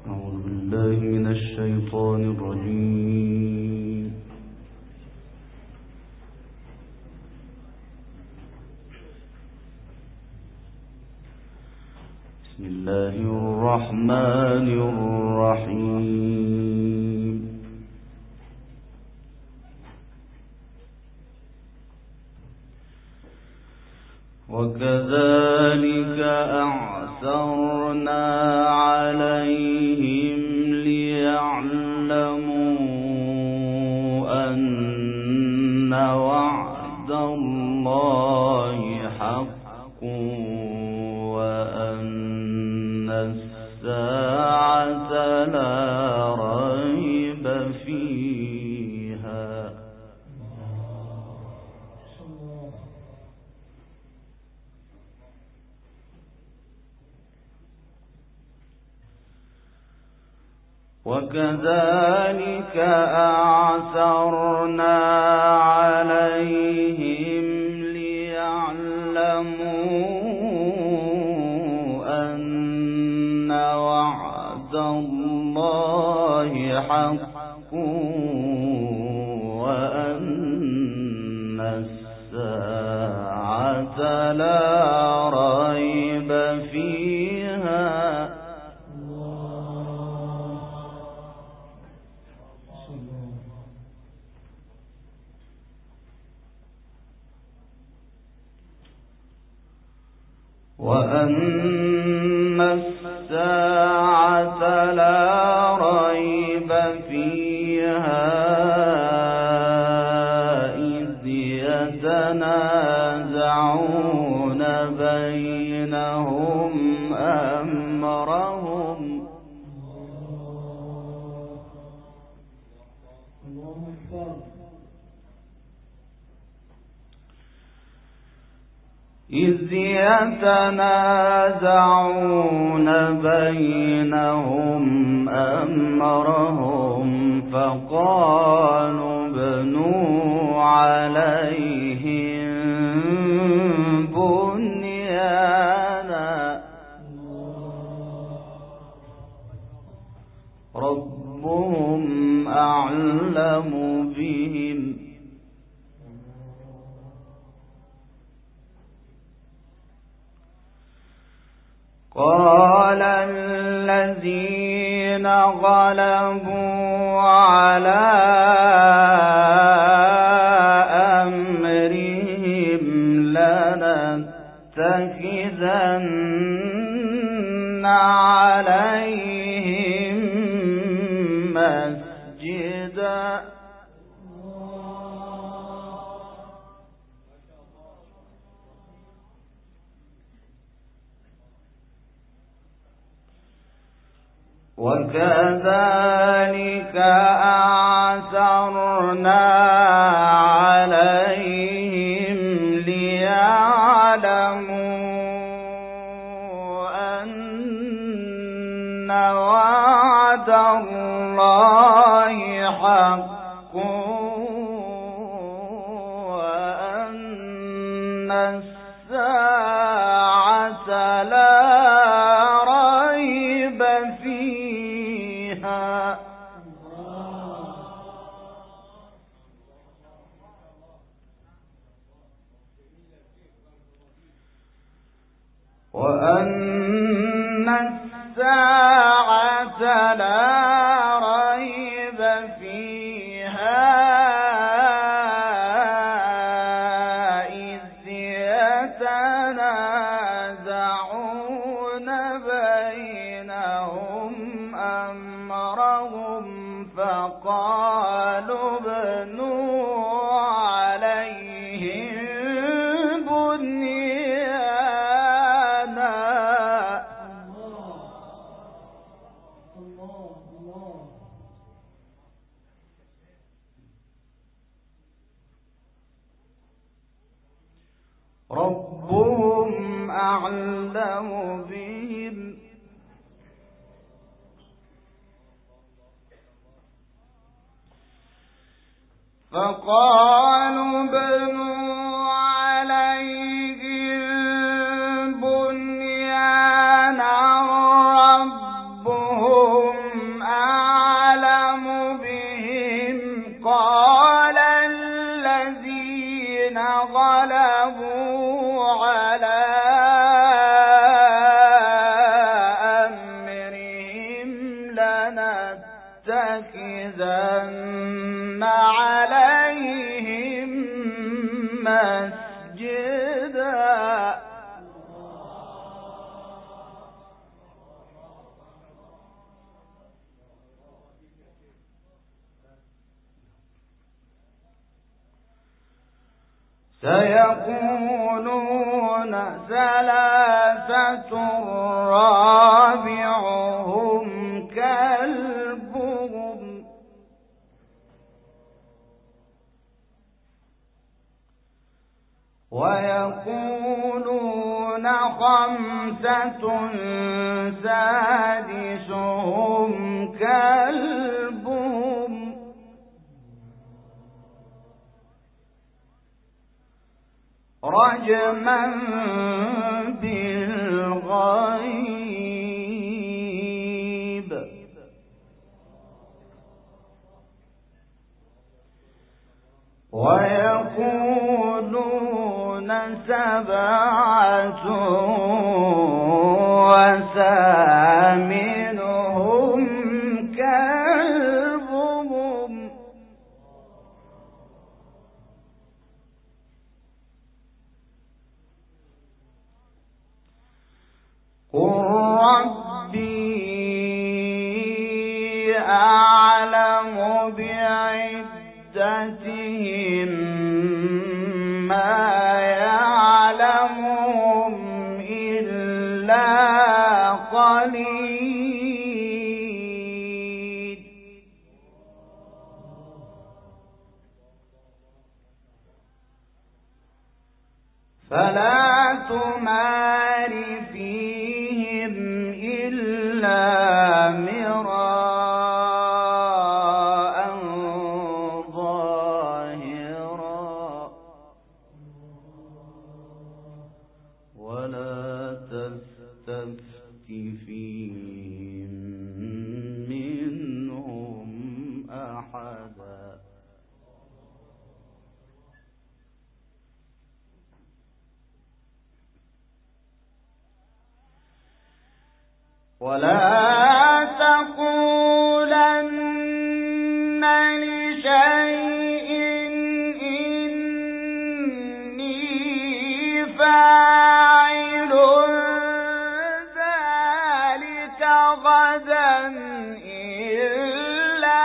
أعوذ بالله من الشيطان الرجيم. بسم الله الرحمن الرحيم. وكذلك أعثرنا عليهم ليعلموا أن وعد الله حق وأن الساعة لا ريب فيها. وكذلك أعثرنا عليهم ليعلموا أن وعد الله حق وأن الساعة لا ريب فيها. وأن الساعة لا ريب فيها إذ يتنازعون بينهم أمرهم. إذ يتنازعون بينهم أمرهم فقالوا ابنوا عليهم بنيانا ربهم أعلم بهم قال الذين غلبوا على أمرهم لنتخذن عليهم مسجدا. وكذلك أعثرنا عليهم ليعلموا أن وعد الله حق وأن الساعة لا ريب فيها. وأن الساعة لا ريب فيها إذ يتنازعون بينهم أمرهم فقالوا ابنوا عليهم بنيانا ربهم أعلم بهم فقالوا بنوا عليهم بنيانا ربهم لَنَتَّخِذَنَّ عَلَيْهِمْ مَسْجِدًا سيقولون ثلاثة رابعهم كلبهم ويقولون خمسة سادسهم كلبهم رجما بالغيب ويقولون سبعة وثامنهم كلبهم قل ربي أعلم بعدتهم ما يعلمهم إلا قليل فلا تمار فيهم إلا مراء ظاهرا ولا تستفت فيهم منهم أحدا ولا تقولن لشيء إني فاعل ذلك غدا إلا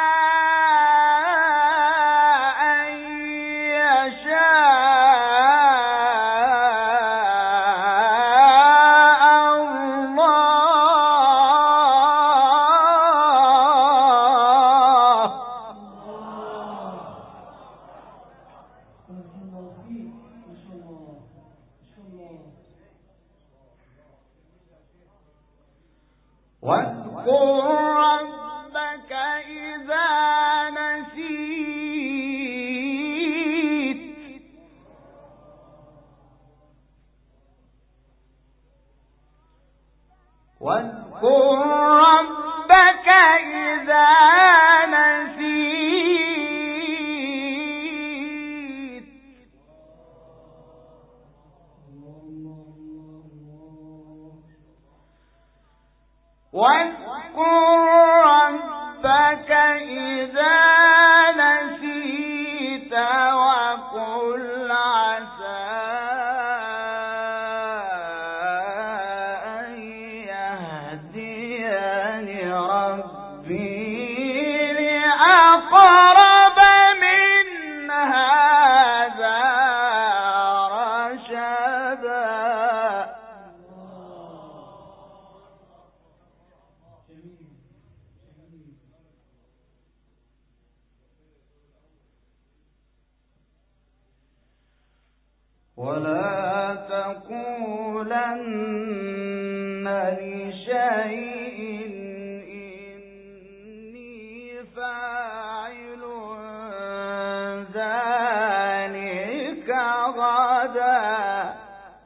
أن يشاء واذكر ربك إذا نسيت واذكر ربك إذا نسيت واذكر ربك إذا نسيت وقل عسى أن يهديني ربي لأقرب من هذا رشدا ولا تقولن لشيء إني فاعل ذلك غدا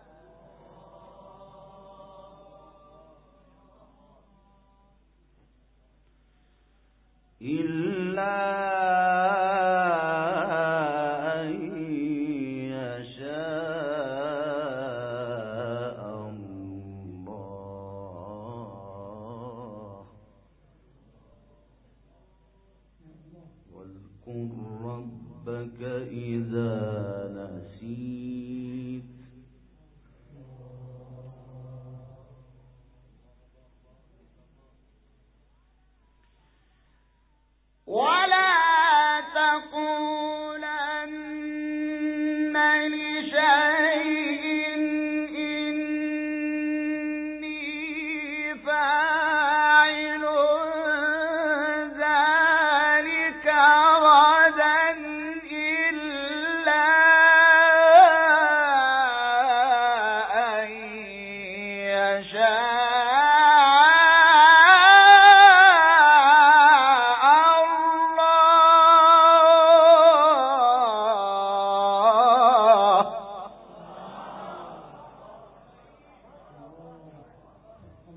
إلا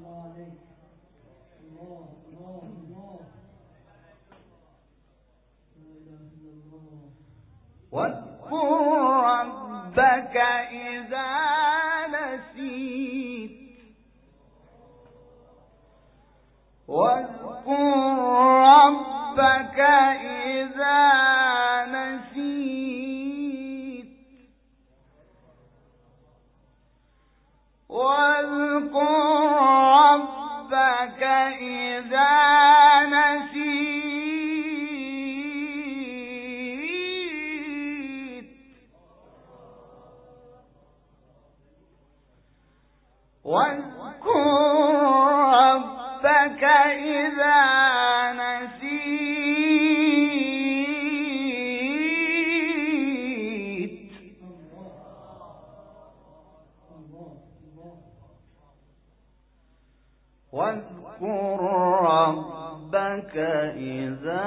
واذكر ربك إذا نسيت واذكر ربك إذا نسيت واذكر ربك إذا نسيت واذكر ربك إذا نسيت واذكر ربك إذا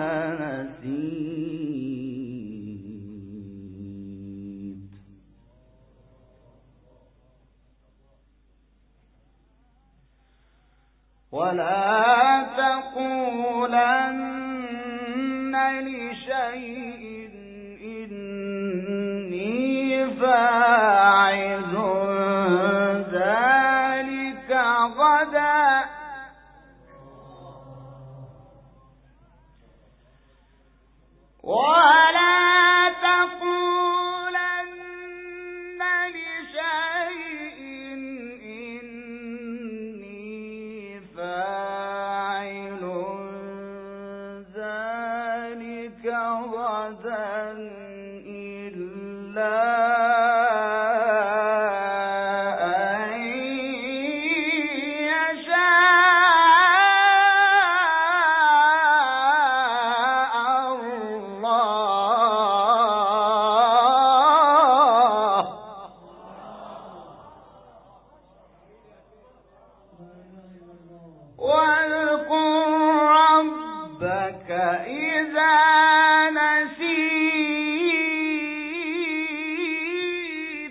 نسيت ولا تقولن لشيء إني فاعل ذلك غدا ولا تقولن لشيء إني فاعل ذلك غدا إلا أن يشاء الله واذكر ربك إذا نسيت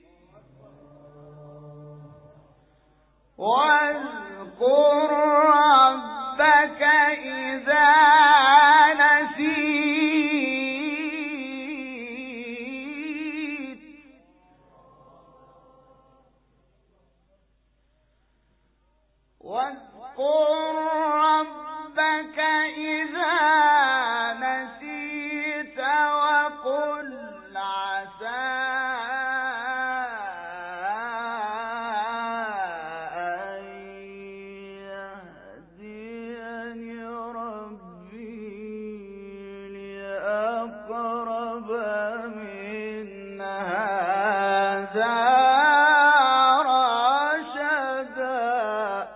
واذكر ربك إذا نسيت واذكر ربك إذا نسيت وقل عسى أن يهديني ربي لأقرب من هذا رشدا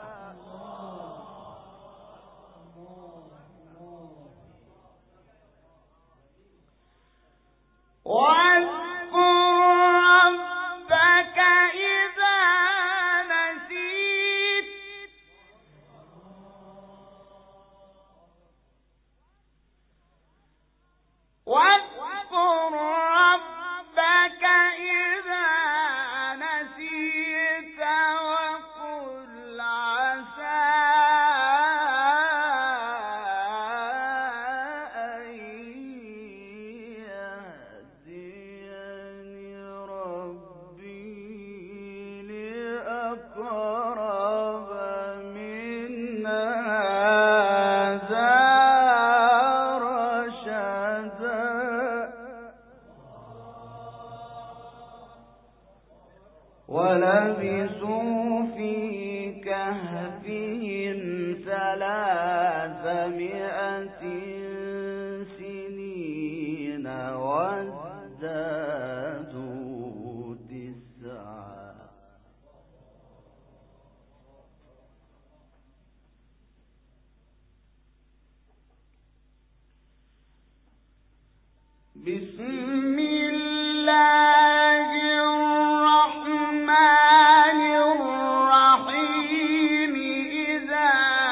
واذكر ربك إذا نسيت واذكر ربك إذا نسيت وقل عسى أن يهديني ربي لأقرب من هذا رشدا ولبثوا في كهفهم 300 سنين وازدادوا 9 بسم الله الرحمن الرحيم إذا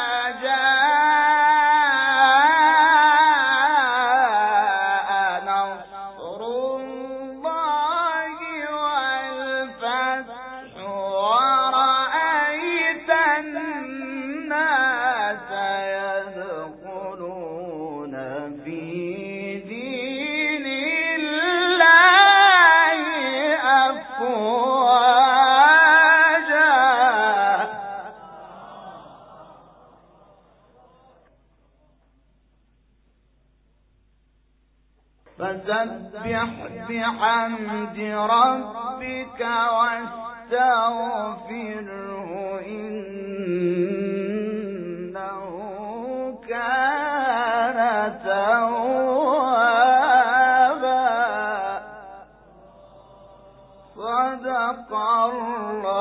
جاء نصر الله والفتح ورأيت فسبح بحمد ربك واستغفره إنه كان توابا. صدق الله